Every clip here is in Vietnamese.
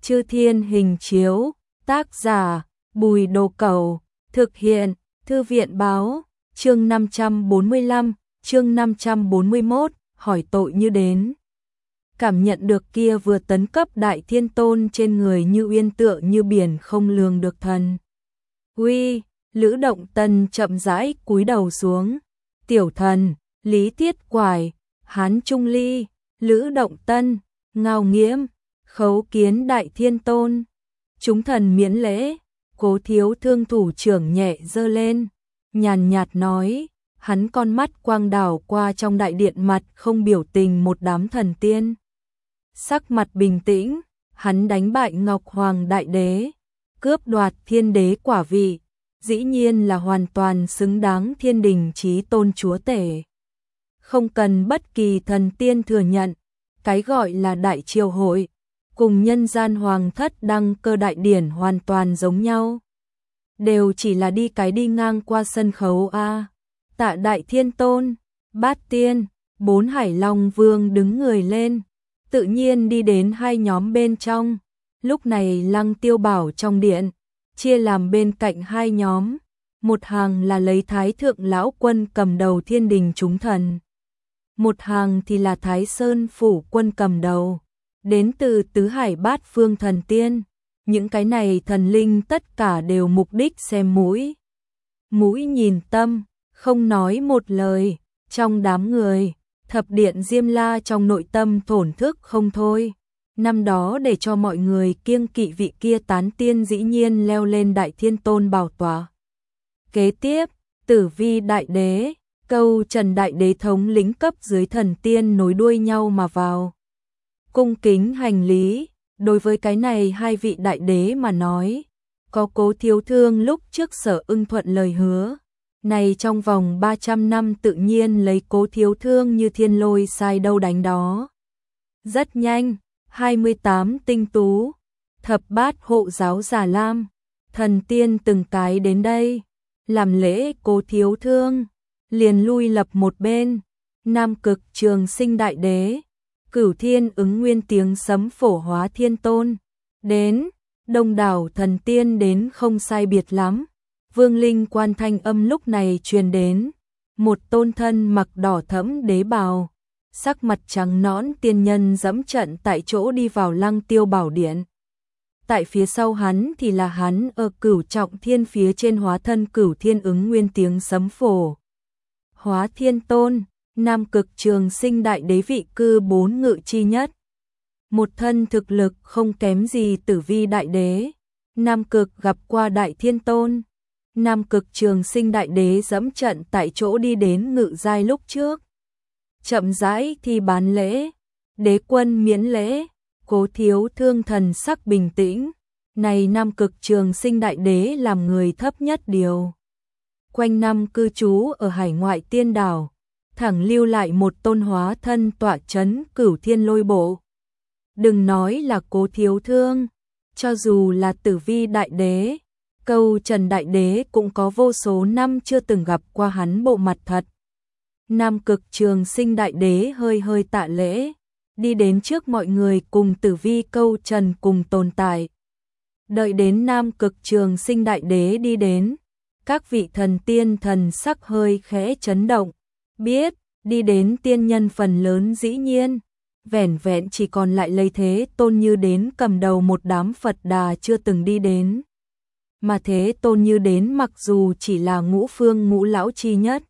Chư Thiên Hình Chiếu, tác giả Bùi Đồ Cẩu, thực hiện Thư viện Báo, chương 545, chương 541, hỏi tội như đến. Cảm nhận được kia vừa tấn cấp Đại Thiên Tôn trên người Như Uyên tựa như biển không lường được thần. Uy, Lữ Động Tân chậm rãi cúi đầu xuống. Tiểu thần, Lý Thiết Quải, Hán Trung Ly, Lữ Động Tân, Ngao Nghiễm, khấu kiến Đại Thiên Tôn. Chúng thần miễn lễ. Cố Thiếu Thương thủ trưởng nhẹ giơ lên, nhàn nhạt nói, hắn con mắt quang đảo qua trong đại điện mặt không biểu tình một đám thần tiên. Sắc mặt bình tĩnh, hắn đánh bại Ngọc Hoàng Đại Đế, cướp đoạt thiên đế quả vị, dĩ nhiên là hoàn toàn xứng đáng thiên đình chí tôn chúa tể. Không cần bất kỳ thần tiên thừa nhận, cái gọi là đại triều hội, cùng nhân gian hoàng thất đăng cơ đại điển hoàn toàn giống nhau. Đều chỉ là đi ngang qua sân khấu a. Tạ Đại Thiên Tôn, Bát Tiên, 4 Hải Long Vương đứng người lên, tự nhiên đi đến hai nhóm bên trong. Lúc này Lăng Tiêu Bảo trong điện, chia làm bên cạnh hai nhóm, một hàng là lấy Thái Thượng Lão Quân cầm đầu thiên đình chúng thần, một hàng thì là Thái Sơn Phủ Quân cầm đầu, đến từ tứ hải bát phương thần tiên. Những cái này thần linh tất cả đều mục đích xem mũi. Mũi nhìn tâm, không nói một lời, trong đám người, thập điện Diêm La trong nội tâm thổn thức không thôi. Năm đó để cho mọi người kiêng kỵ vị kia tán tiên dĩ nhiên leo lên Đại Thiên Tôn bảo tọa. Kế tiếp, Tử Vi Đại Đế, Câu Trần Đại Đế thống lĩnh cấp dưới thần tiên nối đuôi nhau mà vào. Cung kính hành lý. Đối với cái này hai vị đại đế mà nói, có Cố Thiếu Thương lúc trước Sở Ưng thuận lời hứa, này trong vòng 300 năm tự nhiên lấy Cố Thiếu Thương như thiên lôi sai đâu đánh đó. Rất nhanh, 28 tinh tú, thập bát hộ giáo Già Lam, thần tiên từng cái đến đây, làm lễ Cố Thiếu Thương, liền lui lập một bên. Nam Cực Trường Sinh Đại Đế, Cửu Thiên Ứng Nguyên tiếng sấm Phổ Hóa Thiên Tôn đến, đông đảo thần tiên đến không sai biệt lắm. Vương Linh Quan thanh âm lúc này truyền đến, một tôn thân mặc đỏ thẫm đế bào, sắc mặt trắng nõn tiên nhân dẫm trận tại chỗ đi vào Lăng Tiêu Bảo điện. Tại phía sau hắn thì là hắn ở Cửu Trọng Thiên phía trên hóa thân Cửu Thiên Ứng Nguyên tiếng sấm Phổ Hóa Thiên Tôn. Nam Cực Trường Sinh Đại Đế vị cư 4 ngự chi nhất, một thân thực lực không kém gì Tử Vi Đại Đế. Nam Cực gặp qua Đại Thiên Tôn. Nam Cực Trường Sinh Đại Đế dẫm trận tại chỗ đi đến ngự giai lúc trước, chậm rãi thì bán lễ. Đế quân miễn lễ. Cố Thiếu Thương thần sắc bình tĩnh, này Nam Cực Trường Sinh Đại Đế làm người thấp nhất điều, quanh năm cư trú ở hải ngoại tiên đảo, thẳng lưu lại một tôn hóa thân tọa chấn Cửu Thiên Lôi Bộ. Đừng nói là Cố Thiếu Thương, cho dù là Tử Vi Đại Đế, Câu Trần Đại Đế cũng có vô số năm chưa từng gặp qua hắn bộ mặt thật. Nam Cực Trường Sinh Đại Đế hơi hơi tạ lễ, đi đến trước mọi người cùng Tử Vi Câu Trần cùng tồn tại. Đợi đến Nam Cực Trường Sinh Đại Đế đi đến, các vị thần tiên thần sắc hơi khẽ chấn động. Biết, đi đến tiên nhân phần lớn dĩ nhiên, vẻn vẹn chỉ còn lại lấy Thế Tôn Như đến cầm đầu một đám Phật Đà chưa từng đi đến. Mà Thế Tôn Như đến mặc dù chỉ là ngũ phương ngũ lão chi nhất,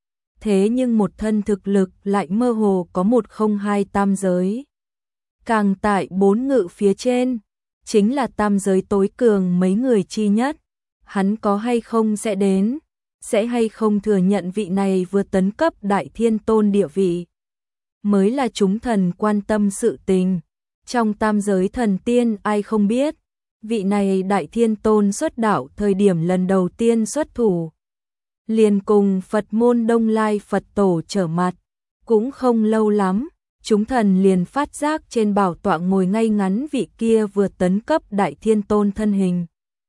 thế nhưng một thân thực lực lại mơ hồ có 102 tam giới. Càng tại 4 ngự phía trên, chính là tam giới tối cường mấy người chi nhất, hắn có hay không sẽ đến. Sẽ hay không thừa nhận vị này vừa tấn cấp Đại Thiên Tôn địa vị, mới là chúng thần quan tâm sự tình. Trong tam giới thần tiên ai không biết, vị này Đại Thiên Tôn xuất đạo thời điểm lần đầu tiên xuất thủ, liền cùng Phật môn Đông Lai Phật Tổ trở mặt, cũng không lâu lắm, chúng thần liền phát giác trên bảo tọa ngồi ngay ngắn vị kia vừa tấn cấp Đại Thiên Tôn thân hình.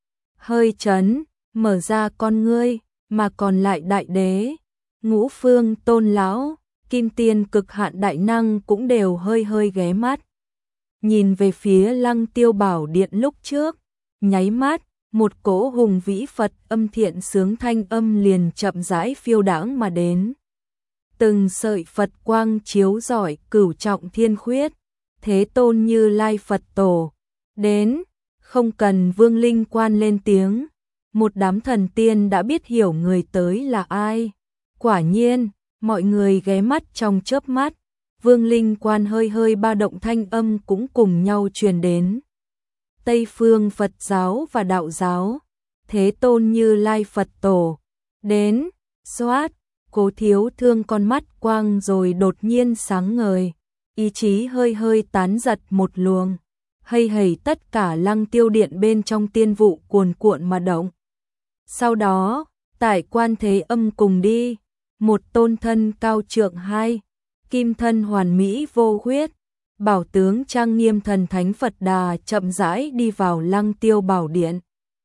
Hơi chấn, mở ra con ngươi. Mà còn lại đại đế, ngũ phương tôn lão, kim tiên cực hạn đại năng cũng đều hơi hơi ghé mắt. nhìn về phía Lăng Tiêu Bảo Điện lúc trước, nháy mắt, một cỗ hùng vĩ Phật âm thiện sướng thanh âm liền chậm rãi phiêu đãng mà đến. Từng sợi Phật quang chiếu rọi cửu trọng thiên khuyết, Thế Tôn Như Lai Phật Tổ đến, không cần Vương Linh Quan lên tiếng, một đám thần tiên đã biết hiểu người tới là ai. Quả nhiên, mọi người ghé mắt trong chớp mắt, Vương Linh Quan hơi hơi ba động thanh âm cũng cùng nhau truyền đến. Tây phương Phật giáo và đạo giáo, Thế Tôn Như Lai Phật Tổ đến, xoát, Cố Thiếu Thương con mắt quang rồi đột nhiên sáng ngời, ý chí hơi hơi tán giật một luồng, hây hầy tất cả Lăng Tiêu Điện bên trong tiên vụ cuồn cuộn mà động. Sau đó, tại Quan Thế Âm cùng đi, một tôn thân cao trượng hai, kim thân hoàn mỹ vô khuyết, bảo tướng trang nghiêm thần thánh Phật Đà chậm rãi đi vào Lăng Tiêu Bảo Điện.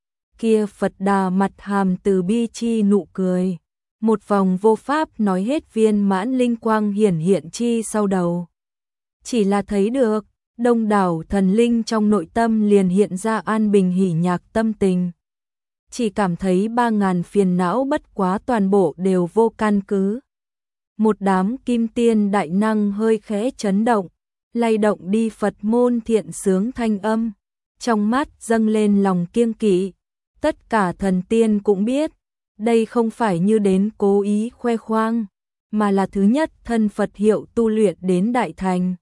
Kia Phật Đà mặt hàm từ bi chi nụ cười, một vòng vô pháp nói hết viên mãn linh quang hiển hiện chi sau đầu. Chỉ là thấy được, đông đảo thần linh trong nội tâm liền hiện ra an bình hỉ nhạc tâm tình. Chỉ cảm thấy 3.000 phiền não bất quá toàn bộ đều vô căn cứ. Một đám kim tiên đại năng hơi khẽ chấn động, lay động đi Phật môn thiện sướng thanh âm, trong mắt dâng lên lòng kiêng kỵ. Tất cả thần tiên cũng biết, đây không phải như đến cố ý khoe khoang, mà là thứ nhất thân Phật hiệu tu luyện đến đại thành.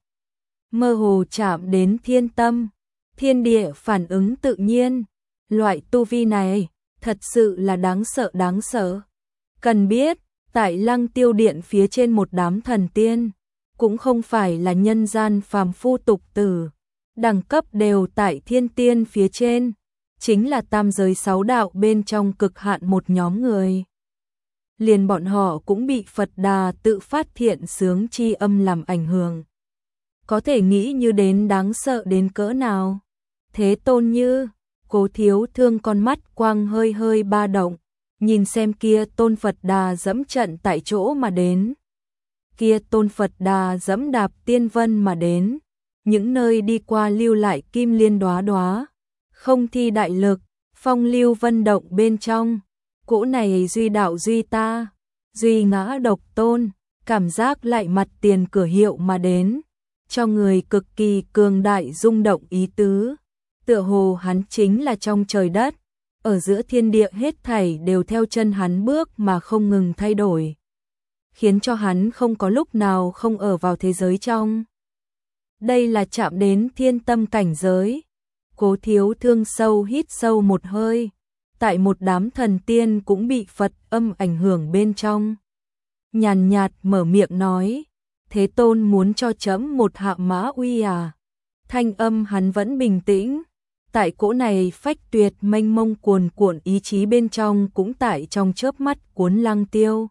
Mơ hồ chạm đến thiên tâm, thiên địa phản ứng tự nhiên, loại tu vi này thật sự là đáng sợ đáng sợ. Cần biết, tại Lăng Tiêu Điện phía trên một đám thần tiên, cũng không phải là nhân gian phàm phu tục tử, đẳng cấp đều tại thiên tiên phía trên, chính là tam giới 6 đạo bên trong cực hạn một nhóm người. Liền bọn họ cũng bị Phật Đà tự phát thiện sướng chi âm làm ảnh hưởng. Có thể nghĩ như đến đáng sợ đến cỡ nào. Thế Tôn Như, Cố Thiếu Thương con mắt quang hơi hơi ba động, nhìn xem kia tôn Phật Đà dẫm trận tại chỗ mà đến. Kia tôn Phật Đà dẫm đạp tiên vân mà đến, những nơi đi qua lưu lại kim liên đóa đóa, không thi đại lực, phong lưu vân động bên trong. Cỗ này duy đạo duy ta, duy ngã độc tôn, cảm giác lại mặt tiền cửa hiệu mà đến, cho người cực kỳ cường đại rung động ý tứ. Tựa hồ hắn chính là trong trời đất, ở giữa thiên địa hết thảy đều theo chân hắn bước mà không ngừng thay đổi, khiến cho hắn không có lúc nào không ở vào thế giới trong. Đây là chạm đến thiên tâm cảnh giới. Cố Thiếu Thương sâu hít sâu một hơi, tại một đám thần tiên cũng bị Phật âm ảnh hưởng bên trong. Nhàn nhạt mở miệng nói, Thế Tôn muốn cho chấm một hạ mã uy à? Thanh âm hắn vẫn bình tĩnh, tại cỗ này phách tuyệt mênh mông cuồn cuộn ý chí bên trong cũng tại trong chớp mắt cuốn Lăng Tiêu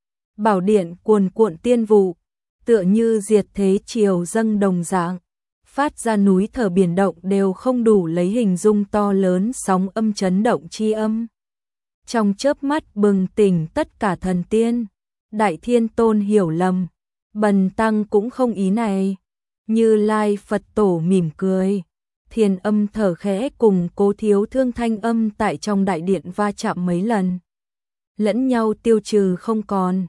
Bảo Điện cuồn cuộn tiên vụ, tựa như diệt thế triều dâng đồng dạng, phát ra núi thở biển động đều không đủ lấy hình dung to lớn sóng âm chấn động chi âm. Trong chớp mắt bừng tỉnh tất cả thần tiên, Đại Thiên Tôn hiểu lầm, Bần Tăng cũng không ý này. Như Lai Phật Tổ mỉm cười, thiền âm thở khẽ cùng Cố Thiếu Thương thanh âm tại trong đại điện va chạm mấy lần, lẫn nhau tiêu trừ không còn.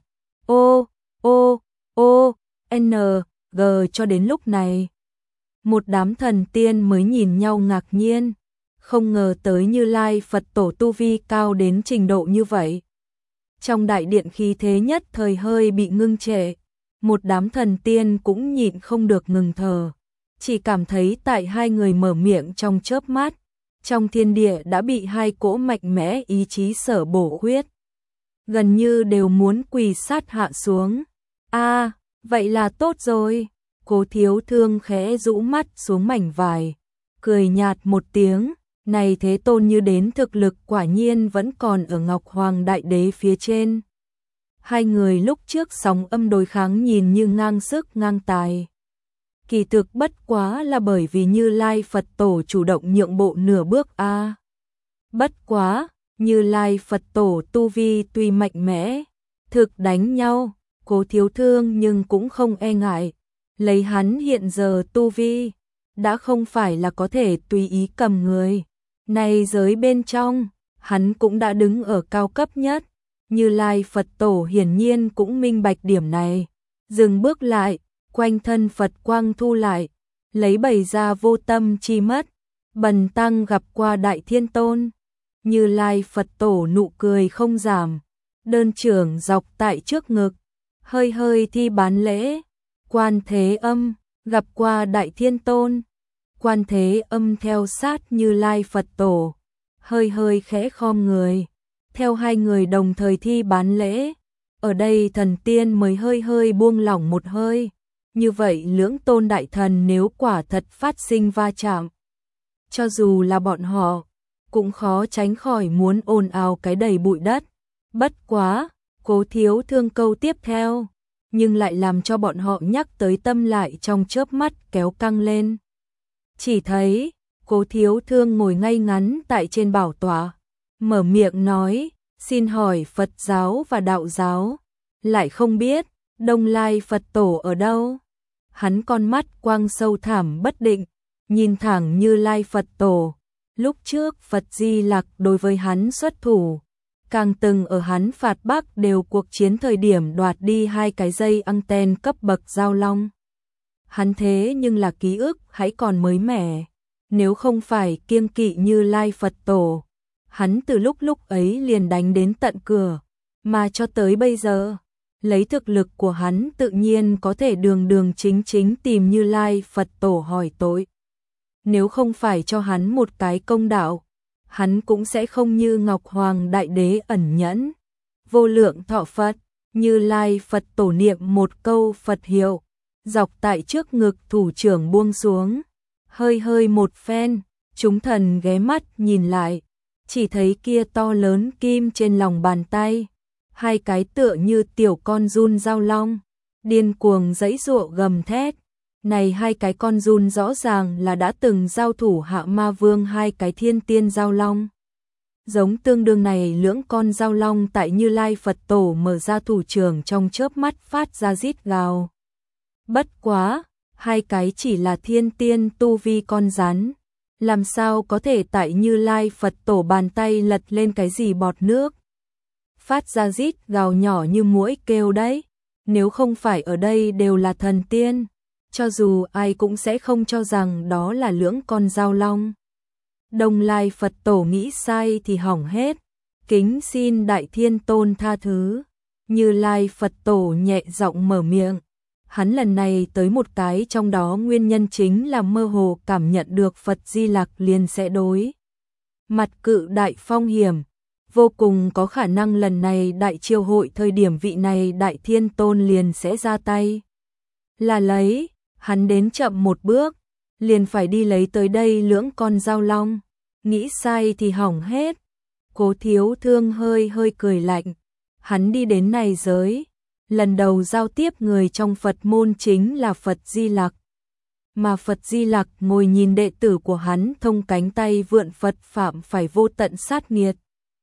N, G cho đến lúc này, một đám thần tiên mới nhìn nhau ngạc nhiên, không ngờ tới Như Lai Phật Tổ tu vi cao đến trình độ như vậy. Trong đại điện khí thế nhất thời hơi bị ngưng trệ, một đám thần tiên cũng nhịn không được ngừng thở, chỉ cảm thấy tại hai người mở miệng trong chớp mắt, trong thiên địa đã bị hai cỗ mạnh mẽ ý chí sở bổ khuyết, gần như đều muốn quỳ sát hạ xuống. Vậy là tốt rồi. Cố Thiếu Thương khẽ rũ mắt xuống mảnh vải, cười nhạt một tiếng, này Thế Tôn như đến thực lực quả nhiên vẫn còn ở Ngọc Hoàng Đại Đế phía trên. Hai người lúc trước sóng âm đối kháng nhìn như ngang sức ngang tài. Kỳ thực bất quá là bởi vì Như Lai Phật Tổ chủ động nhượng bộ nửa bước a. Bất quá, Như Lai Phật Tổ tu vi tuy mạnh mẽ, thực đánh nhau, Cố Thiếu Thương nhưng cũng không e ngại. Lấy hắn hiện giờ tu vi, đã không phải là có thể tùy ý cầm người. Này giới bên trong, hắn cũng đã đứng ở cao cấp nhất, Như Lai Phật Tổ hiển nhiên cũng minh bạch điểm này. Dừng bước lại, quanh thân Phật quang thu lại, lấy bày ra vô tâm chi mất. Bần tăng gặp qua Đại Thiên Tôn. Như Lai Phật Tổ nụ cười không giảm, đơn trưởng dọc tại trước ngực, hơi hơi thi bán lễ. Quan Thế Âm, gặp qua Đại Thiên Tôn. Quan Thế Âm theo sát Như Lai Phật Tổ, hơi hơi khẽ khom người, theo hai người đồng thời thi bán lễ. Ở đây thần tiên mới hơi hơi buông lỏng một hơi. Như vậy lưỡng tôn đại thần nếu quả thật phát sinh va chạm, cho dù là bọn họ, cũng khó tránh khỏi muốn ồn ào cái đầy bụi đất. Bất quá, Cố Thiếu Thương câu tiếp theo, nhưng lại làm cho bọn họ nhắc tới tâm lại trong chớp mắt kéo căng lên. Chỉ thấy, Cố Thiếu Thương ngồi ngay ngắn tại trên bảo tọa, mở miệng nói, xin hỏi Phật giáo và đạo giáo, lại không biết, Đông Lai Phật Tổ ở đâu? Hắn con mắt quang sâu thẳm bất định, nhìn thẳng Như Lai Phật Tổ. Lúc trước Phật Di Lặc đối với hắn xuất thủ, càng từng ở hắn phạt Bắc đều cuộc chiến thời điểm đoạt đi 2 cái dây anten cấp bậc giao long. Hắn thế nhưng là ký ức hãy còn mới mẻ, nếu không phải kiêng kỵ Như Lai Phật Tổ, hắn từ lúc ấy liền đánh đến tận cửa, mà cho tới bây giờ, lấy thực lực của hắn tự nhiên có thể đường chính tìm Như Lai Phật Tổ hỏi tội. Nếu không phải cho hắn một cái công đạo, hắn cũng sẽ không như Ngọc Hoàng Đại Đế ẩn nhẫn. Vô lượng thọ Phật, Như Lai Phật Tổ niệm một câu Phật hiệu, dọc tại trước ngực thủ trưởng buông xuống, hơi hơi một phen, chúng thần ghé mắt nhìn lại, chỉ thấy kia to lớn kim trên lòng bàn tay, 2 cái tựa như tiểu con giun giao long, điên cuồng giãy giụa gầm thét. Này 2 cái con giun rõ ràng là đã từng giao thủ Hạ Ma Vương 2 cái thiên tiên giao long. Giống tương đương này lưỡng con giao long tại Như Lai Phật Tổ mở ra thủ trưởng trong chớp mắt phát ra rít gào. Bất quá, 2 cái chỉ là thiên tiên tu vi con rắn, làm sao có thể tại Như Lai Phật Tổ bàn tay lật lên cái gì bọt nước. Phát ra rít gào nhỏ như muỗi kêu đấy, nếu không phải ở đây đều là thần tiên, cho dù ai cũng sẽ không cho rằng đó là lưỡng con giao long. Đông Lai Phật Tổ nghĩ sai thì hỏng hết, kính xin Đại Thiên Tôn tha thứ. Như Lai Phật Tổ nhẹ giọng mở miệng, hắn lần này tới một cái trong đó nguyên nhân chính là mơ hồ cảm nhận được Phật Di Lặc liền sẽ đối mặt cự đại phong hiểm, vô cùng có khả năng lần này đại triều hội thời điểm vị này Đại Thiên Tôn liền sẽ ra tay. Là lấy, hắn đến chậm một bước, liền phải đi lấy tới đây lưỡng con giao long, nghĩ sai thì hỏng hết. Cố Thiếu Thương hơi hơi cười lạnh, hắn đi đến này giới, lần đầu giao tiếp người trong Phật môn chính là Phật Di Lặc. Mà Phật Di Lặc ngồi nhìn đệ tử của hắn thông cánh tay vượn Phật phạm phải vô tận sát nghiệt.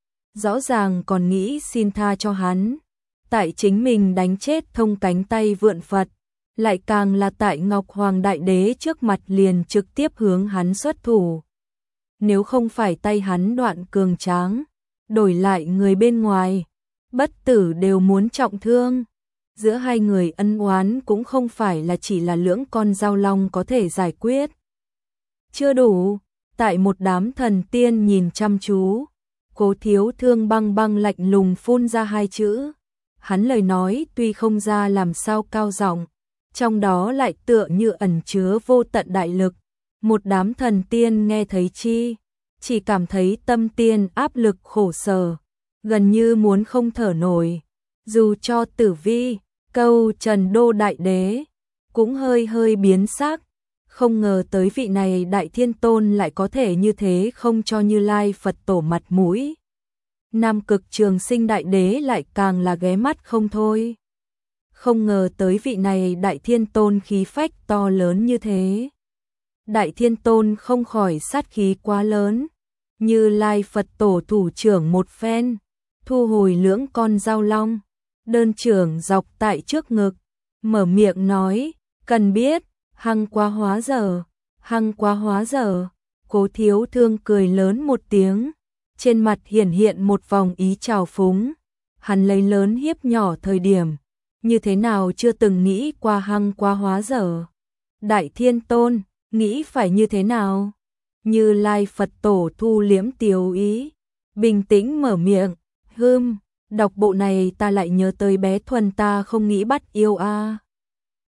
Rõ ràng còn nghĩ xin tha cho hắn, tại chính mình đánh chết thông cánh tay vượn Phật, lại càng là tại Ngọc Hoàng Đại Đế trước mặt liền trực tiếp hướng hắn xuất thủ. Nếu không phải tay hắn đoạn cường tráng, đổi lại người bên ngoài, bất tử đều muốn trọng thương. Giữa hai người ân oán cũng không phải là chỉ là lưỡng con giao long có thể giải quyết. Chưa đủ, tại một đám thần tiên nhìn chăm chú, Cố Thiếu Thương băng lạnh lùng phun ra 2 chữ. Hắn lời nói tuy không ra làm sao cao giọng, trong đó lại tựa như ẩn chứa vô tận đại lực. Một đám thần tiên nghe thấy chỉ cảm thấy tâm tiên áp lực khổ sở, gần như muốn không thở nổi. Dù cho Tử Vi, câu Trần Đô Đại Đế, cũng hơi hơi biến sắc, không ngờ tới vị này Đại Thiên Tôn lại có thể như thế không cho Như Lai Phật Tổ mặt mũi. Nam Cực Trường Sinh Đại Đế lại càng là ghé mắt không thôi. Không ngờ tới vị này Đại Thiên Tôn khí phách to lớn như thế. Đại Thiên Tôn không khỏi sát khí quá lớn, Như Lai Phật Tổ thủ trưởng một phen, thu hồi lưỡng con giao long, đơn trưởng dọc tại trước ngực, mở miệng nói, cần biết, hăng quá hóa giờ, Hăng quá hóa dở. Cố Thiếu Thương cười lớn một tiếng, trên mặt hiển hiện một vòng ý trào phúng. Hắn lấy lớn hiếp nhỏ thời điểm, như thế nào chưa từng nghĩ qua hăng quá hóa dở. Đại Thiên Tôn, nghĩ phải như thế nào? Như Lai Phật Tổ thu liễm tiếu ý, bình tĩnh mở miệng, đọc bộ này ta lại nhớ tới bé Thuần ta không nghĩ bắt yêu a.